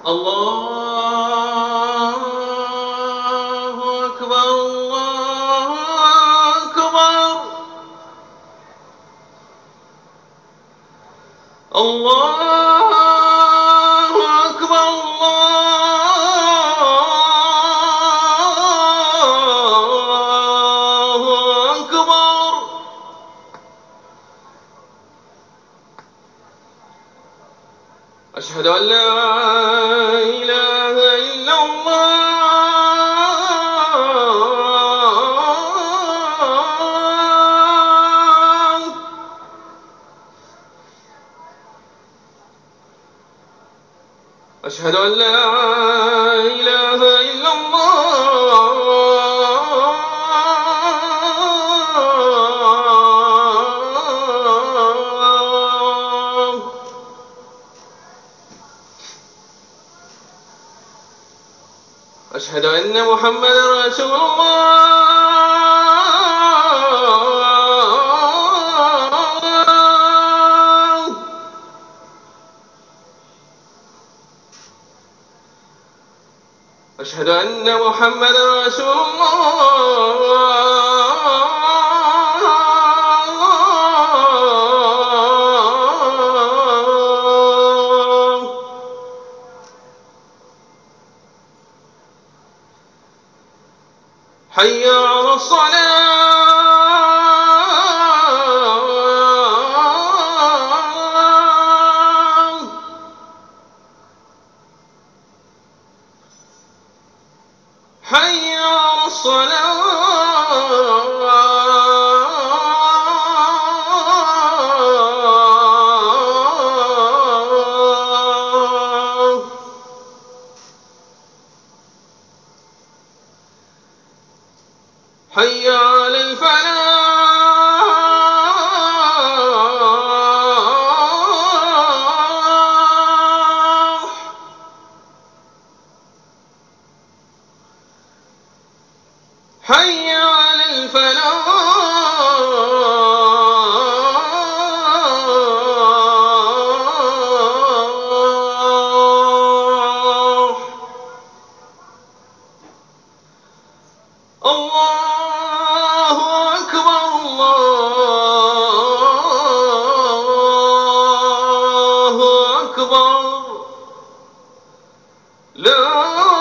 الله أكبر الله أكبر الله أكبر الله أكبر. أشهد أن لا إله إلا الله. أشهد أن لا إله إلا الله. أشهد أن محمدا رسول الله. أشهد أن محمدا رسول الله. حي على الصلاة. حي على الصلاة. حي على الفلاح. حي على الفلاح. الله أكبر الله أكبر. لا